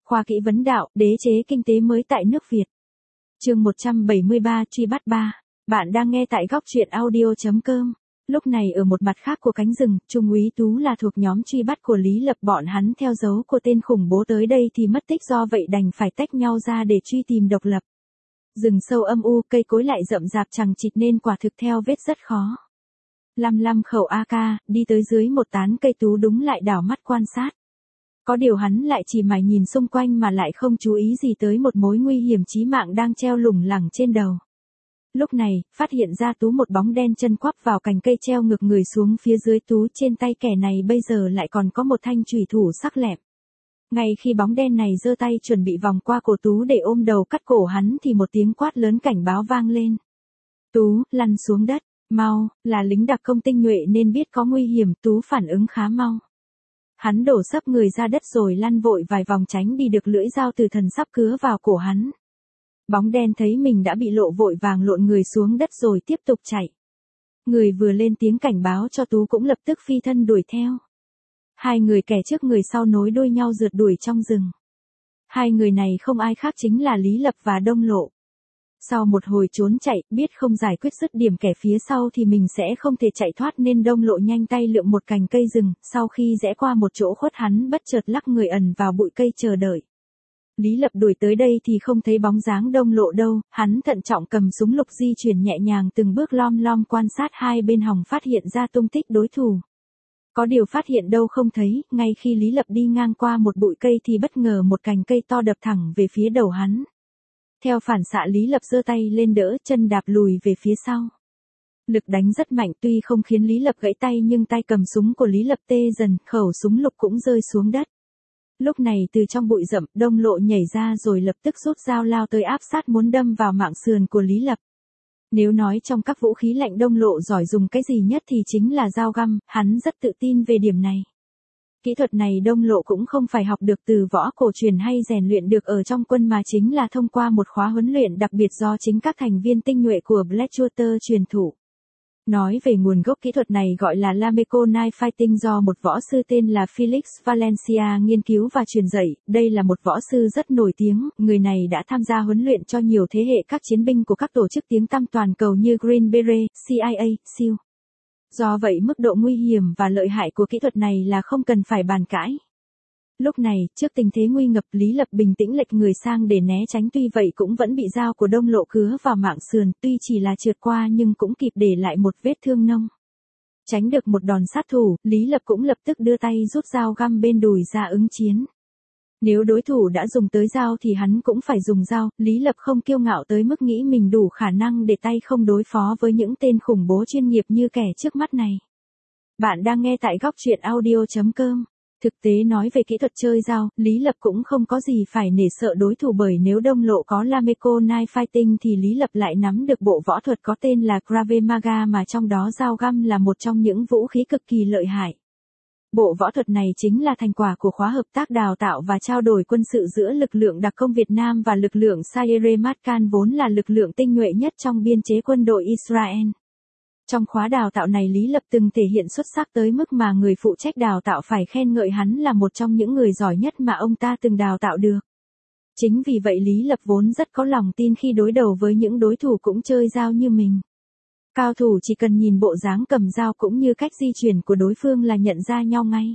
Khoa kỹ vấn đạo, đế chế kinh tế mới tại nước Việt. Chương 173 truy bắt 3. Bạn đang nghe tại góc truyện audio.com. Lúc này ở một mặt khác của cánh rừng, Trung úy Tú là thuộc nhóm truy bắt của Lý Lập, bọn hắn theo dấu của tên khủng bố tới đây thì mất tích, do vậy đành phải tách nhau ra để truy tìm độc lập. Rừng sâu âm u, cây cối lại rậm rạp chằng chịt nên quả thực theo vết rất khó. 55 khẩu AK, đi tới dưới một tán cây, Tú đúng lại đảo mắt quan sát. Có điều hắn lại chỉ mải nhìn xung quanh mà lại không chú ý gì tới một mối nguy hiểm chí mạng đang treo lủng lẳng trên đầu. Lúc này, phát hiện ra Tú một bóng đen chân quắp vào cành cây treo ngược người xuống phía dưới Tú, trên tay kẻ này bây giờ lại còn có một thanh chùy thủ sắc lẹm. Ngay khi bóng đen này giơ tay chuẩn bị vòng qua cổ Tú để ôm đầu cắt cổ hắn thì một tiếng quát lớn cảnh báo vang lên. Tú, lăn xuống đất, mau, là lính đặc công tinh nhuệ nên biết có nguy hiểm, Tú phản ứng khá mau. Hắn đổ sấp người ra đất rồi lăn vội vài vòng tránh đi được lưỡi dao từ thần sắp cứa vào cổ hắn. Bóng đen thấy mình đã bị lộ vội vàng lộn người xuống đất rồi tiếp tục chạy. Người vừa lên tiếng cảnh báo cho Tú cũng lập tức phi thân đuổi theo. Hai người kẻ trước người sau nối đuôi nhau rượt đuổi trong rừng. Hai người này không ai khác chính là Lý Lập và Đông Lộ. Sau một hồi trốn chạy, biết không giải quyết dứt điểm kẻ phía sau thì mình sẽ không thể chạy thoát nên Đông Lộ nhanh tay lượm một cành cây rừng, sau khi rẽ qua một chỗ khuất hắn bất chợt lắc người ẩn vào bụi cây chờ đợi. Lý Lập đuổi tới đây thì không thấy bóng dáng Đông Lộ đâu, hắn thận trọng cầm súng lục di chuyển nhẹ nhàng từng bước lom lom quan sát hai bên hòng phát hiện ra tung tích đối thủ. Có điều phát hiện đâu không thấy, ngay khi Lý Lập đi ngang qua một bụi cây thì bất ngờ một cành cây to đập thẳng về phía đầu hắn. Theo phản xạ Lý Lập giơ tay lên đỡ, chân đạp lùi về phía sau. Lực đánh rất mạnh, tuy không khiến Lý Lập gãy tay nhưng tay cầm súng của Lý Lập tê dần, khẩu súng lục cũng rơi xuống đất. Lúc này từ trong bụi rậm, Đông Lộ nhảy ra rồi lập tức rút dao lao tới áp sát muốn đâm vào mạng sườn của Lý Lập. Nếu nói trong các vũ khí lạnh Đông Lộ giỏi dùng cái gì nhất thì chính là dao găm, hắn rất tự tin về điểm này. Kỹ thuật này Đông Lộ cũng không phải học được từ võ cổ truyền hay rèn luyện được ở trong quân mà chính là thông qua một khóa huấn luyện đặc biệt do chính các thành viên tinh nhuệ của Blackwater truyền thụ. Nói về nguồn gốc kỹ thuật này gọi là Lameco Knife Fighting do một võ sư tên là Felix Valencia nghiên cứu và truyền dạy. Đây là một võ sư rất nổi tiếng, người này đã tham gia huấn luyện cho nhiều thế hệ các chiến binh của các tổ chức tiếng tăm toàn cầu như Green Beret, CIA, SEAL. Do vậy mức độ nguy hiểm và lợi hại của kỹ thuật này là không cần phải bàn cãi. Lúc này, trước tình thế nguy ngập, Lý Lập bình tĩnh lệch người sang để né tránh, tuy vậy cũng vẫn bị dao của Đông Lộ cứa vào mạng sườn, tuy chỉ là trượt qua nhưng cũng kịp để lại một vết thương nông. Tránh được một đòn sát thủ, Lý Lập cũng lập tức đưa tay rút dao găm bên đùi ra ứng chiến. Nếu đối thủ đã dùng tới dao thì hắn cũng phải dùng dao, Lý Lập không kiêu ngạo tới mức nghĩ mình đủ khả năng để tay không đối phó với những tên khủng bố chuyên nghiệp như kẻ trước mắt này. Bạn đang nghe tại góc truyện audio.com. Thực tế nói về kỹ thuật chơi dao, Lý Lập cũng không có gì phải nể sợ đối thủ, bởi nếu Đông Lộ có Lameco Knife Fighting thì Lý Lập lại nắm được bộ võ thuật có tên là Krav Maga mà trong đó dao găm là một trong những vũ khí cực kỳ lợi hại. Bộ võ thuật này chính là thành quả của khóa hợp tác đào tạo và trao đổi quân sự giữa lực lượng đặc công Việt Nam và lực lượng Sayeret Matkal vốn là lực lượng tinh nhuệ nhất trong biên chế quân đội Israel. Trong khóa đào tạo này Lý Lập từng thể hiện xuất sắc tới mức mà người phụ trách đào tạo phải khen ngợi hắn là một trong những người giỏi nhất mà ông ta từng đào tạo được. Chính vì vậy Lý Lập vốn rất có lòng tin khi đối đầu với những đối thủ cũng chơi dao như mình. Cao thủ chỉ cần nhìn bộ dáng cầm dao cũng như cách di chuyển của đối phương là nhận ra nhau ngay.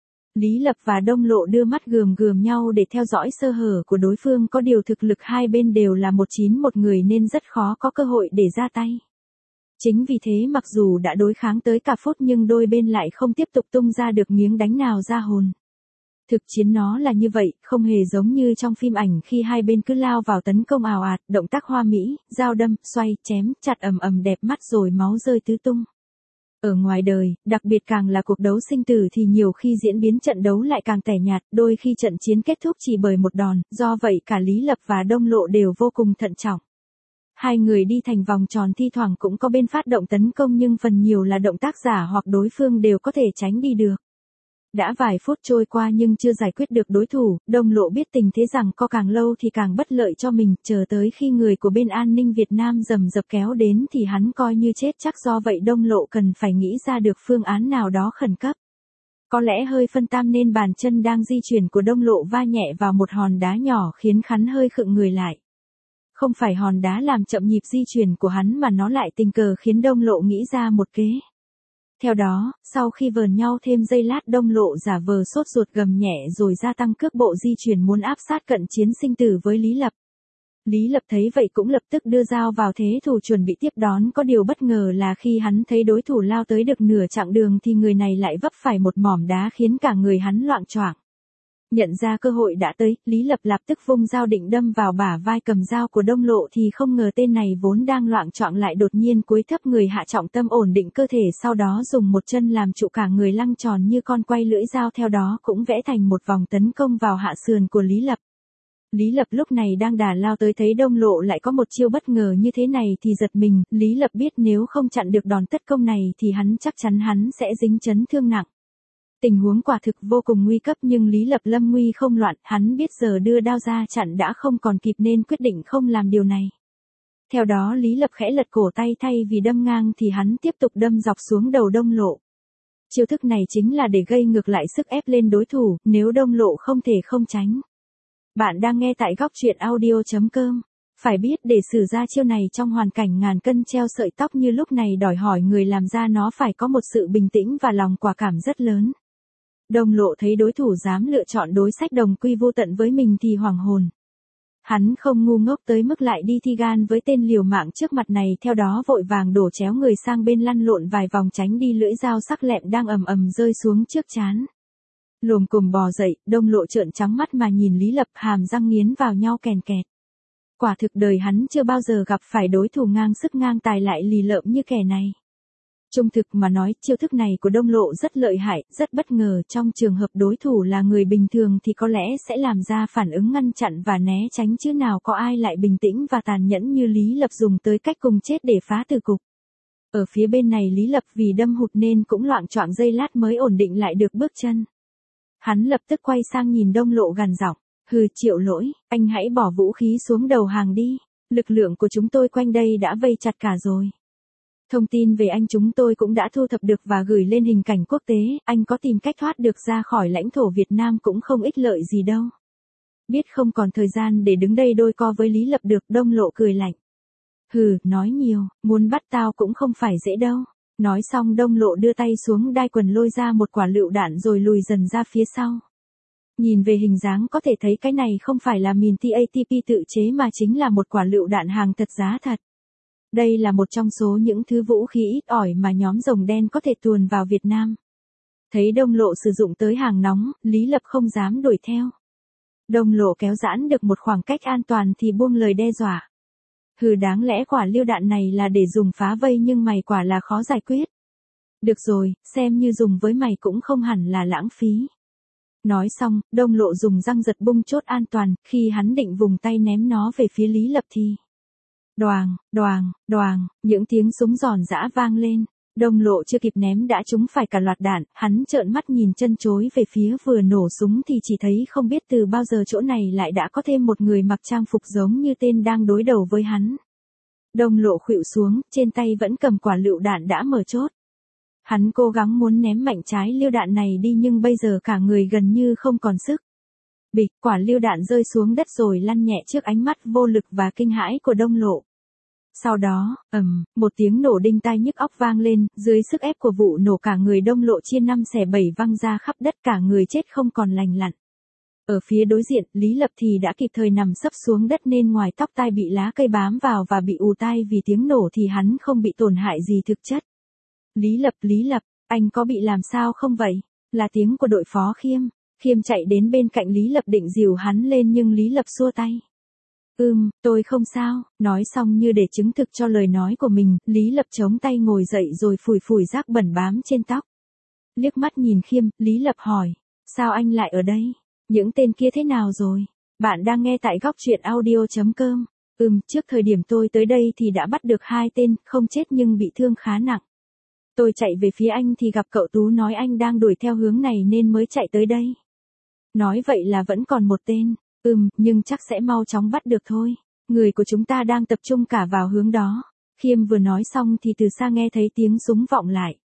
Lý Lập và Đông Lộ đưa mắt gườm gườm nhau để theo dõi sơ hở của đối phương, có điều thực lực hai bên đều là 191 người nên rất khó có cơ hội để ra tay. Chính vì thế mặc dù đã đối kháng tới cả phút nhưng đôi bên lại không tiếp tục tung ra được miếng đánh nào ra hồn. Thực chiến nó là như vậy, không hề giống như trong phim ảnh khi hai bên cứ lao vào tấn công ào ạt, động tác hoa mỹ, dao đâm, xoay, chém, chặt ầm ầm đẹp mắt rồi máu rơi tứ tung. Ở ngoài đời, đặc biệt càng là cuộc đấu sinh tử thì nhiều khi diễn biến trận đấu lại càng tẻ nhạt, đôi khi trận chiến kết thúc chỉ bởi một đòn, do vậy cả Lý Lập và Đông Lộ đều vô cùng thận trọng. Hai người đi thành vòng tròn, thi thoảng cũng có bên phát động tấn công nhưng phần nhiều là động tác giả hoặc đối phương đều có thể tránh đi được. Đã vài phút trôi qua nhưng chưa giải quyết được đối thủ, Đông Lộ biết tình thế rằng co càng lâu thì càng bất lợi cho mình, chờ tới khi người của bên an ninh Việt Nam rầm rập kéo đến thì hắn coi như chết chắc, do vậy Đông Lộ cần phải nghĩ ra được phương án nào đó khẩn cấp. Có lẽ hơi phân tâm nên bàn chân đang di chuyển của Đông Lộ va nhẹ vào một hòn đá nhỏ khiến hắn hơi khựng người lại. Không phải hòn đá làm chậm nhịp di chuyển của hắn mà nó lại tình cờ khiến Đông Lộ nghĩ ra một kế. Theo đó, sau khi vờn nhau thêm giây lát, Đông Lộ giả vờ sốt ruột gầm nhẹ rồi gia tăng cước bộ di chuyển muốn áp sát cận chiến sinh tử với Lý Lập. Lý Lập thấy vậy cũng lập tức đưa dao vào thế thủ chuẩn bị tiếp đón, có điều bất ngờ là khi hắn thấy đối thủ lao tới được nửa chặng đường thì người này lại vấp phải một mỏm đá khiến cả người hắn loạng choạng. Nhận ra cơ hội đã tới, Lý Lập lập tức vung dao định đâm vào bả vai cầm dao của Đông Lộ thì không ngờ tên này vốn đang loạng choạng lại đột nhiên cúi thấp người hạ trọng tâm ổn định cơ thể, sau đó dùng một chân làm trụ cả người lăng tròn như con quay, lưỡi dao theo đó cũng vẽ thành một vòng tấn công vào hạ sườn của Lý Lập. Lý Lập lúc này đang đà lao tới, thấy Đông Lộ lại có một chiêu bất ngờ như thế này thì giật mình. Lý Lập biết nếu không chặn được đòn tấn công này thì chắc chắn hắn sẽ dính chấn thương nặng. Tình huống quả thực vô cùng nguy cấp nhưng Lý Lập lâm nguy không loạn, hắn biết giờ đưa đao ra chặn đã không còn kịp nên quyết định không làm điều này. Theo đó Lý Lập khẽ lật cổ tay, thay vì đâm ngang thì hắn tiếp tục đâm dọc xuống đầu Đông Lộ. Chiêu thức này chính là để gây ngược lại sức ép lên đối thủ, nếu Đông Lộ không thể không tránh. Bạn đang nghe tại góc truyện audio.com. Phải biết để sử ra chiêu này trong hoàn cảnh ngàn cân treo sợi tóc như lúc này đòi hỏi người làm ra nó phải có một sự bình tĩnh và lòng quả cảm rất lớn. Đông Lộ thấy đối thủ dám lựa chọn đối sách đồng quy vô tận với mình thì hoảng hồn. Hắn không ngu ngốc tới mức lại đi thi gan với tên liều mạng trước mặt này, theo đó vội vàng đổ chéo người sang bên lăn lộn vài vòng tránh đi lưỡi dao sắc lẹm đang ầm ầm rơi xuống trước trán. Lồm cồm bò dậy, Đông Lộ trợn trắng mắt mà nhìn Lý Lập, hàm răng nghiến vào nhau kèn kẹt. Quả thực đời hắn chưa bao giờ gặp phải đối thủ ngang sức ngang tài lại lì lợm như kẻ này. Trung thực mà nói, chiêu thức này của Đông Lộ rất lợi hại, rất bất ngờ. Trong trường hợp đối thủ là người bình thường thì có lẽ sẽ làm ra phản ứng ngăn chặn và né tránh, chứ nào có ai lại bình tĩnh và tàn nhẫn như Lý Lập dùng tới cách cùng chết để phá tử cục. Ở phía bên này Lý Lập vì đâm hụt nên cũng loạng choạng giây lát mới ổn định lại được bước chân. Hắn lập tức quay sang nhìn Đông Lộ gằn giọng, hừ, Triệu Lỗi, anh hãy bỏ vũ khí xuống đầu hàng đi, lực lượng của chúng tôi quanh đây đã vây chặt cả rồi. Thông tin về anh chúng tôi cũng đã thu thập được và gửi lên hình cảnh quốc tế, anh có tìm cách thoát được ra khỏi lãnh thổ Việt Nam cũng không ích lợi gì đâu. Biết không còn thời gian để đứng đây đôi co với Lý Lập được, Đông Lộ cười lạnh. Hừ, nói nhiều, muốn bắt tao cũng không phải dễ đâu. Nói xong Đông Lộ đưa tay xuống đai quần lôi ra một quả lựu đạn rồi lùi dần ra phía sau. Nhìn về hình dáng có thể thấy cái này không phải là mìn TATP tự chế mà chính là một quả lựu đạn hàng thật giá thật. Đây là một trong số những thứ vũ khí ít ỏi mà nhóm Rồng Đen có thể tuồn vào Việt Nam. Thấy Đông Lộ sử dụng tới hàng nóng, Lý Lập không dám đuổi theo. Đông Lộ kéo giãn được một khoảng cách an toàn thì buông lời đe dọa. Hừ, đáng lẽ quả lựu đạn này là để dùng phá vây nhưng mày quả là khó giải quyết. Được rồi, xem như dùng với mày cũng không hẳn là lãng phí. Nói xong, Đông Lộ dùng răng giật bung chốt an toàn, khi hắn định vùng tay ném nó về phía Lý Lập thì đoàng, đoàng, đoàng, những tiếng súng giòn giã vang lên. Đông Lộ chưa kịp ném đã trúng phải cả loạt đạn, hắn trợn mắt nhìn chân chối về phía vừa nổ súng thì chỉ thấy không biết từ bao giờ chỗ này lại đã có thêm một người mặc trang phục giống như tên đang đối đầu với hắn. Đông Lộ khuỵu xuống, trên tay vẫn cầm quả lựu đạn đã mở chốt. Hắn cố gắng muốn ném mạnh trái lựu đạn này đi nhưng bây giờ cả người gần như không còn sức. Bịch, quả lựu đạn rơi xuống đất rồi lăn nhẹ trước ánh mắt vô lực và kinh hãi của Đông Lộ. Sau đó, một tiếng nổ đinh tai nhức óc vang lên, dưới sức ép của vụ nổ cả người Đông Lộ chia 5 xẻ 7 văng ra khắp đất, cả người chết không còn lành lặn. Ở phía đối diện, Lý Lập thì đã kịp thời nằm sấp xuống đất nên ngoài tóc tai bị lá cây bám vào và bị ù tai vì tiếng nổ thì hắn không bị tổn hại gì thực chất. Lý Lập, anh có bị làm sao không vậy? Là tiếng của đội phó Khiêm. Khiêm chạy đến bên cạnh Lý Lập định dìu hắn lên nhưng Lý Lập xua tay. Tôi không sao, nói xong như để chứng thực cho lời nói của mình, Lý Lập chống tay ngồi dậy rồi phủi phủi rác bẩn bám trên tóc. Liếc mắt nhìn Khiêm, Lý Lập hỏi, sao anh lại ở đây? Những tên kia thế nào rồi? Bạn đang nghe tại góc truyện audio.com. Trước thời điểm tôi tới đây thì đã bắt được 2 tên, không chết nhưng bị thương khá nặng. Tôi chạy về phía anh thì gặp cậu Tú nói anh đang đuổi theo hướng này nên mới chạy tới đây. Nói vậy là vẫn còn một tên. Nhưng chắc sẽ mau chóng bắt được thôi. Người của chúng ta đang tập trung cả vào hướng đó. Khiêm vừa nói xong thì từ xa nghe thấy tiếng súng vọng lại.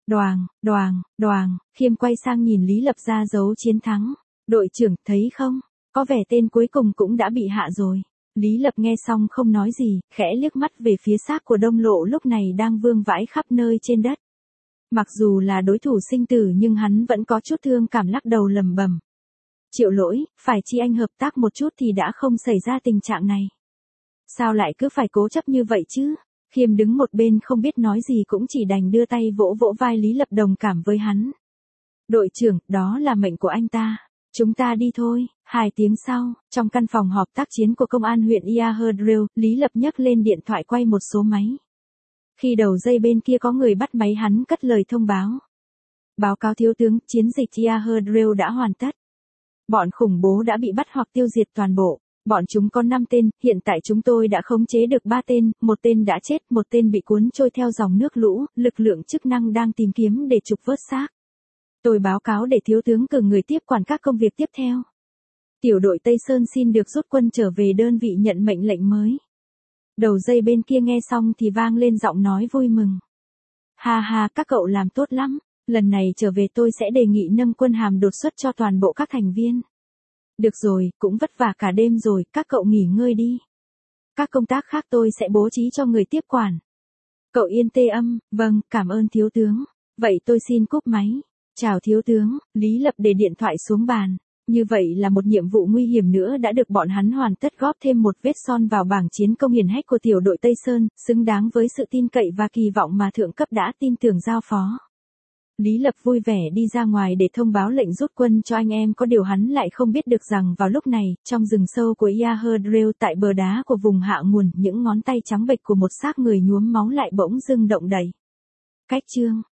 Đoàng, đoàng, đoàng, Khiêm quay sang nhìn Lý Lập ra dấu chiến thắng. Đội trưởng, thấy không? Có vẻ tên cuối cùng cũng đã bị hạ rồi. Lý Lập nghe xong không nói gì, khẽ liếc mắt về phía xác của Đông Lộ lúc này đang vương vãi khắp nơi trên đất. Mặc dù là đối thủ sinh tử nhưng hắn vẫn có chút thương cảm lắc đầu lầm bầm. Triệu Lỗi, phải chi anh hợp tác một chút thì đã không xảy ra tình trạng này. Sao lại cứ phải cố chấp như vậy chứ? Khiêm đứng một bên không biết nói gì cũng chỉ đành đưa tay vỗ vỗ vai Lý Lập đồng cảm với hắn. Đội trưởng, đó là mệnh của anh ta. Chúng ta đi thôi. 2 tiếng sau, trong căn phòng họp tác chiến của công an huyện Yaherdril, Lý Lập nhấc lên điện thoại quay một số máy. Khi đầu dây bên kia có người bắt máy hắn cất lời thông báo. Báo cáo thiếu tướng, chiến dịch Yaherdril đã hoàn tất. Bọn khủng bố đã bị bắt hoặc tiêu diệt toàn bộ. Bọn chúng có 5 tên, hiện tại chúng tôi đã khống chế được 3 tên, 1 tên đã chết, 1 tên bị cuốn trôi theo dòng nước lũ, lực lượng chức năng đang tìm kiếm để trục vớt xác. Tôi báo cáo để thiếu tướng cử người tiếp quản các công việc tiếp theo. Tiểu đội Tây Sơn xin được rút quân trở về đơn vị nhận mệnh lệnh mới. Đầu dây bên kia nghe xong thì vang lên giọng nói vui mừng. Ha ha, các cậu làm tốt lắm, lần này trở về tôi sẽ đề nghị nâng quân hàm đột xuất cho toàn bộ các thành viên. Được rồi, cũng vất vả cả đêm rồi, các cậu nghỉ ngơi đi. Các công tác khác tôi sẽ bố trí cho người tiếp quản. Cậu yên tê âm, vâng, cảm ơn thiếu tướng. Vậy tôi xin cúp máy. Chào thiếu tướng, Lý Lập để điện thoại xuống bàn. Như vậy là một nhiệm vụ nguy hiểm nữa đã được bọn hắn hoàn tất, góp thêm một vết son vào bảng chiến công hiển hách của tiểu đội Tây Sơn, xứng đáng với sự tin cậy và kỳ vọng mà thượng cấp đã tin tưởng giao phó. Lý Lập vui vẻ đi ra ngoài để thông báo lệnh rút quân cho anh em, có điều hắn lại không biết được rằng vào lúc này, trong rừng sâu của Yaherdril tại bờ đá của vùng hạ nguồn, những ngón tay trắng bệch của một xác người nhuốm máu lại bỗng dưng động đậy. Cách chương